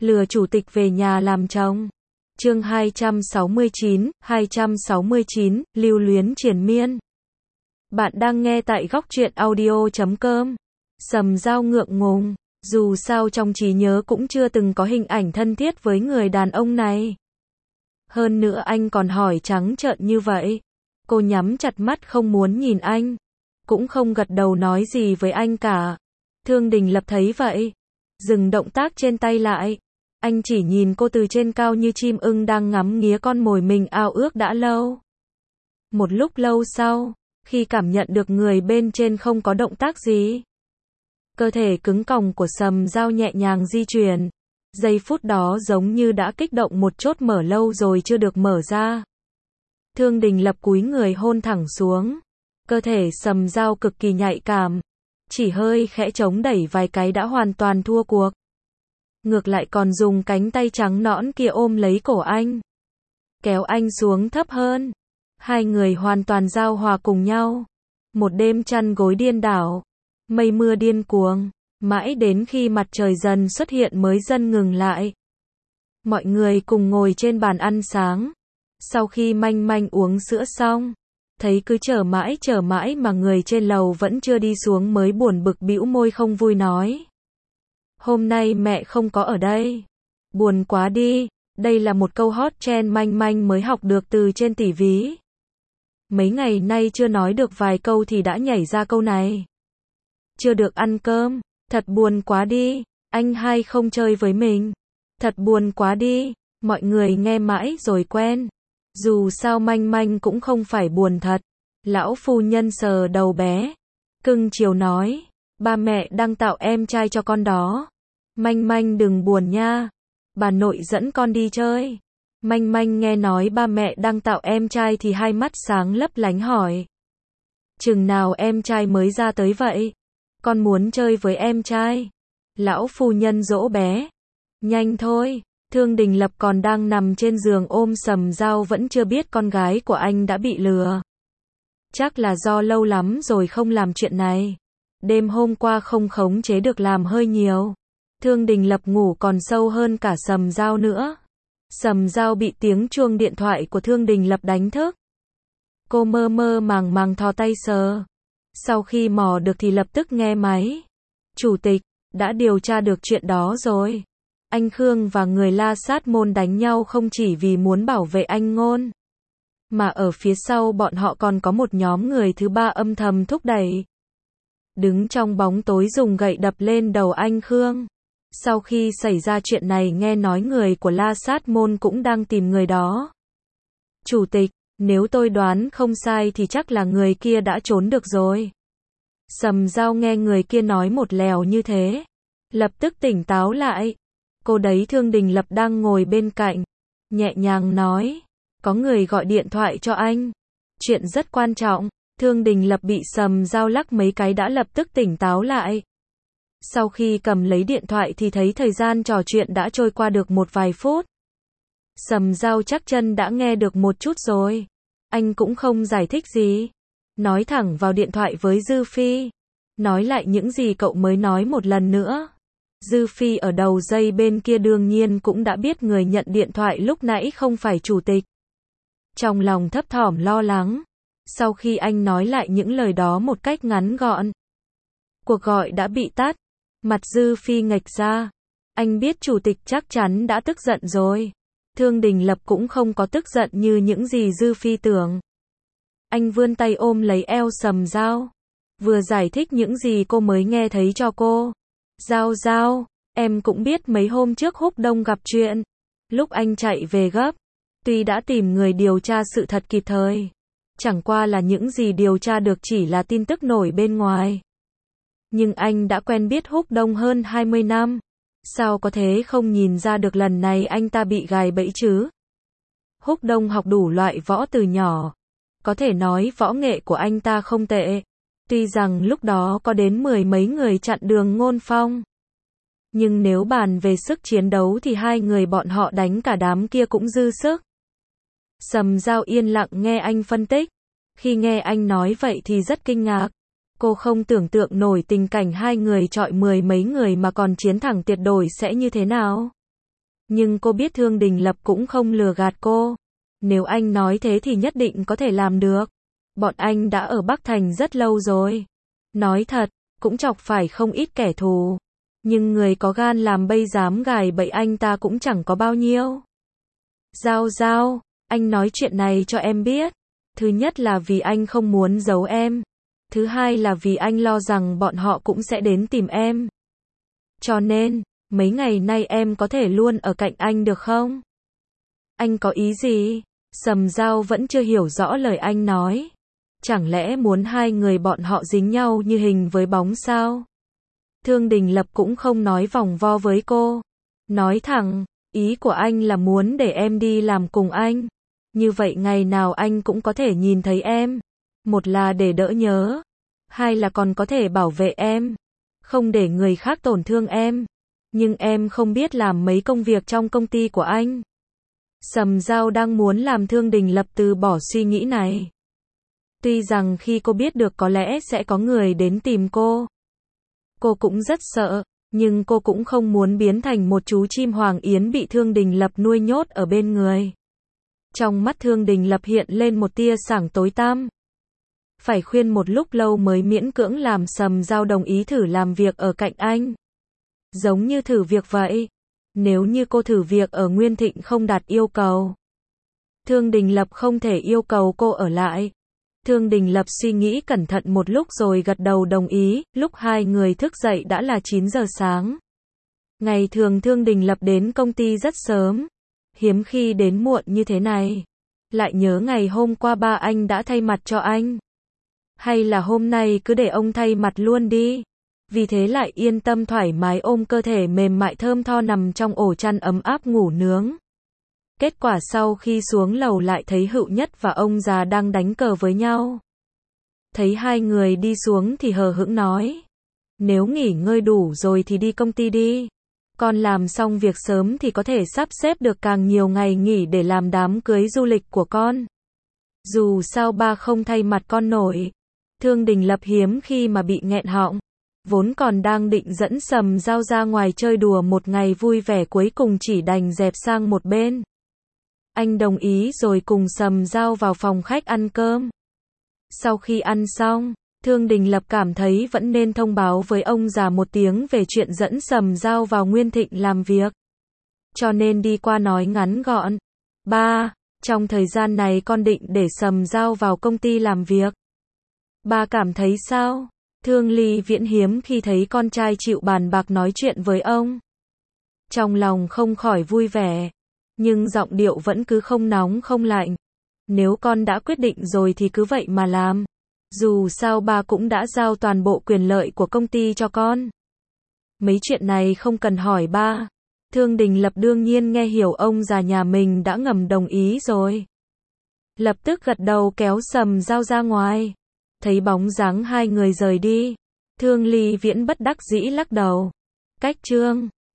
Lừa chủ tịch về nhà làm chồng. Chương 269, lưu luyến triền miên. Bạn đang nghe tại góc truyện audio.com. Sầm Dao ngượng ngùng, dù sao trong trí nhớ cũng chưa từng có hình ảnh thân thiết với người đàn ông này. Hơn nữa anh còn hỏi trắng trợn như vậy. Cô nhắm chặt mắt không muốn nhìn anh, cũng không gật đầu nói gì với anh cả. Thương Đình Lập thấy vậy, dừng động tác trên tay lại. Anh chỉ nhìn cô từ trên cao như chim ưng đang ngắm nghía con mồi mình ao ước đã lâu. Một lúc lâu sau, khi cảm nhận được người bên trên không có động tác gì, cơ thể cứng còng của Sầm Dao nhẹ nhàng di chuyển. Giây phút đó giống như đã kích động một chốt mở lâu rồi chưa được mở ra. Thương Đình Lập cúi người hôn thẳng xuống. Cơ thể Sầm Dao cực kỳ nhạy cảm, chỉ hơi khẽ chống đẩy vài cái đã hoàn toàn thua cuộc. Ngược lại còn dùng cánh tay trắng nõn kia ôm lấy cổ anh, kéo anh xuống thấp hơn. Hai người hoàn toàn giao hòa cùng nhau. Một đêm chăn gối điên đảo, mây mưa điên cuồng, mãi đến khi mặt trời dần xuất hiện mới dần ngừng lại. Mọi người cùng ngồi trên bàn ăn sáng. Sau khi Manh Manh uống sữa xong, thấy cứ chờ mãi mà người trên lầu vẫn chưa đi xuống mới buồn bực bĩu môi không vui nói: "Hôm nay mẹ không có ở đây." Buồn quá đi, đây là một câu hot trend Manh Manh mới học được từ trên tỷ ví. Mấy ngày nay chưa nói được vài câu thì đã nhảy ra câu này. Chưa được ăn cơm, thật buồn quá đi, anh hai không chơi với mình. Thật buồn quá đi, mọi người nghe mãi rồi quen. Dù sao Manh Manh cũng không phải buồn thật. Lão phu nhân sờ đầu bé, cưng chiều nói: "Ba mẹ đang tạo em trai cho con đó. Manh Manh đừng buồn nha. Bà nội dẫn con đi chơi." Manh Manh nghe nói ba mẹ đang tạo em trai thì hai mắt sáng lấp lánh hỏi: "Chừng nào em trai mới ra tới vậy? Con muốn chơi với em trai." Lão phu nhân dỗ bé: "Nhanh thôi." Thương Đình Lập còn đang nằm trên giường ôm Sầm Dao vẫn chưa biết con gái của anh đã bị lừa. Chắc là do lâu lắm rồi không làm chuyện này. Đêm hôm qua không khống chế được làm hơi nhiều. Thương Đình Lập ngủ còn sâu hơn cả Sầm Dao nữa. Sầm Dao bị tiếng chuông điện thoại của Thương Đình Lập đánh thức. Cô mơ mơ màng màng thò tay sờ. Sau khi mò được thì lập tức nghe máy. "Chủ tịch, đã điều tra được chuyện đó rồi. Anh Khương và người La Sát Môn đánh nhau không chỉ vì muốn bảo vệ anh Ngôn, mà ở phía sau bọn họ còn có một nhóm người thứ ba âm thầm thúc đẩy. Đứng trong bóng tối dùng gậy đập lên đầu anh Khương. Sau khi xảy ra chuyện này nghe nói người của La Sát Môn cũng đang tìm người đó. Chủ tịch, nếu tôi đoán không sai thì chắc là người kia đã trốn được rồi." Sầm Dao nghe người kia nói một lèo như thế, lập tức tỉnh táo lại. Cô đấy Thương Đình Lập đang ngồi bên cạnh, nhẹ nhàng nói: "Có người gọi điện thoại cho anh. Chuyện rất quan trọng." Thương Đình Lập bị Sầm Dao lắc mấy cái đã lập tức tỉnh táo lại. Sau khi cầm lấy điện thoại thì thấy thời gian trò chuyện đã trôi qua được một vài phút. Sầm Dao chắc chân đã nghe được một chút rồi. Anh cũng không giải thích gì, nói thẳng vào điện thoại với Dư Phi. Nói lại những gì cậu mới nói một lần nữa. Dư Phi ở đầu dây bên kia đương nhiên cũng đã biết người nhận điện thoại lúc nãy không phải chủ tịch. Trong lòng thấp thỏm lo lắng. Sau khi anh nói lại những lời đó một cách ngắn gọn, cuộc gọi đã bị tắt. Mặt Dư Phi nghệch ra. Anh biết chủ tịch chắc chắn đã tức giận rồi. Thương Đình Lập cũng không có tức giận như những gì Dư Phi tưởng. Anh vươn tay ôm lấy eo Sầm Dao, vừa giải thích những gì cô mới nghe thấy cho cô. "Dao Dao, em cũng biết mấy hôm trước Húc Đông gặp chuyện. Lúc anh chạy về gấp, tuy đã tìm người điều tra sự thật kịp thời, chẳng qua là những gì điều tra được chỉ là tin tức nổi bên ngoài. Nhưng anh đã quen biết Húc Đông hơn 20 năm. Sao có thể không nhìn ra được lần này anh ta bị gài bẫy chứ? Húc Đông học đủ loại võ từ nhỏ. Có thể nói võ nghệ của anh ta không tệ. Tuy rằng lúc đó có đến 10 mấy người chặn đường Ngôn Phong. Nhưng nếu bàn về sức chiến đấu thì hai người bọn họ đánh cả đám kia cũng dư sức." Sầm Dao yên lặng nghe anh phân tích. Khi nghe anh nói vậy thì rất kinh ngạc. Cô không tưởng tượng nổi tình cảnh hai người chọi 10 mấy người mà còn chiến thẳng tuyệt đối sẽ như thế nào. Nhưng cô biết Thương Đình Lập cũng không lừa gạt cô. Nếu anh nói thế thì nhất định có thể làm được. Bọn anh đã ở Bắc Thành rất lâu rồi. Nói thật, cũng chọc phải không ít kẻ thù. Nhưng người có gan làm bây dám gài bẫy anh ta cũng chẳng có bao nhiêu. Giao, anh nói chuyện này cho em biết. Thứ nhất là vì anh không muốn giấu em. Thứ hai là vì anh lo rằng bọn họ cũng sẽ đến tìm em. Cho nên, mấy ngày nay em có thể luôn ở cạnh anh được không? Anh có ý gì? Sầm Dao vẫn chưa hiểu rõ lời anh nói. Chẳng lẽ muốn hai người bọn họ dính nhau như hình với bóng sao? Thương Đình Lập cũng không nói vòng vo với cô. Nói thẳng, ý của anh là muốn để em đi làm cùng anh. Như vậy ngày nào anh cũng có thể nhìn thấy em. Một là để đỡ nhớ. Hai là còn có thể bảo vệ em. Không để người khác tổn thương em. Nhưng em không biết làm mấy công việc trong công ty của anh. Sầm Dao đang muốn làm Thương Đình Lập từ bỏ suy nghĩ này. Tuy rằng khi cô biết được có lẽ sẽ có người đến tìm cô cũng rất sợ, nhưng cô cũng không muốn biến thành một chú chim hoàng yến bị Thương Đình Lập nuôi nhốt ở bên người. Trong mắt Thương Đình Lập hiện lên một tia sáng tối tăm. Phải khuyên một lúc lâu mới miễn cưỡng làm Sầm Dao đồng ý thử làm việc ở cạnh anh. Giống như thử việc vậy. Nếu như cô thử việc ở Nguyên Thịnh không đạt yêu cầu, Thương Đình Lập không thể yêu cầu cô ở lại. Thương Đình Lập suy nghĩ cẩn thận một lúc rồi gật đầu đồng ý. Lúc hai người thức dậy đã là 9 giờ sáng. Ngày thường Thương Đình Lập đến công ty rất sớm. Hiếm khi đến muộn như thế này. Lại nhớ ngày hôm qua ba anh đã thay mặt cho anh. Hay là hôm nay cứ để ông thay mặt luôn đi. Vì thế lại yên tâm thoải mái ôm cơ thể mềm mại thơm tho nằm trong ổ chăn ấm áp ngủ nướng. Kết quả sau khi xuống lầu lại thấy Hữu Nhất và ông già đang đánh cờ với nhau. Thấy hai người đi xuống thì hờ hững nói. Nếu nghỉ ngơi đủ rồi thì đi công ty đi. Con làm xong việc sớm thì có thể sắp xếp được càng nhiều ngày nghỉ để làm đám cưới du lịch của con. Dù sao ba không thay mặt con nổi. Thương Đình Lập hiếm khi mà bị nghẹn họng. Vốn còn đang định dẫn Sầm Dao ra ngoài chơi đùa một ngày vui vẻ cuối cùng chỉ đành dẹp sang một bên. Anh đồng ý rồi cùng Sầm Dao vào phòng khách ăn cơm. Sau khi ăn xong, Thương Đình Lập cảm thấy vẫn nên thông báo với ông già một tiếng về chuyện dẫn Sầm Dao vào Nguyên Thịnh làm việc. Cho nên đi qua nói ngắn gọn. Ba, trong thời gian này con định để Sầm Dao vào công ty làm việc. Ba cảm thấy sao? Thương Ly Viễn hiếm khi thấy con trai chịu bàn bạc nói chuyện với ông. Trong lòng không khỏi vui vẻ. Nhưng giọng điệu vẫn cứ không nóng không lạnh. Nếu con đã quyết định rồi thì cứ vậy mà làm. Dù sao ba cũng đã giao toàn bộ quyền lợi của công ty cho con. Mấy chuyện này không cần hỏi ba. Thương Đình Lập đương nhiên nghe hiểu ông già nhà mình đã ngầm đồng ý rồi. Lập tức gật đầu kéo Sầm Dao ra ngoài. Thấy bóng dáng hai người rời đi. Thương Ly Viễn bất đắc dĩ lắc đầu. Cách chương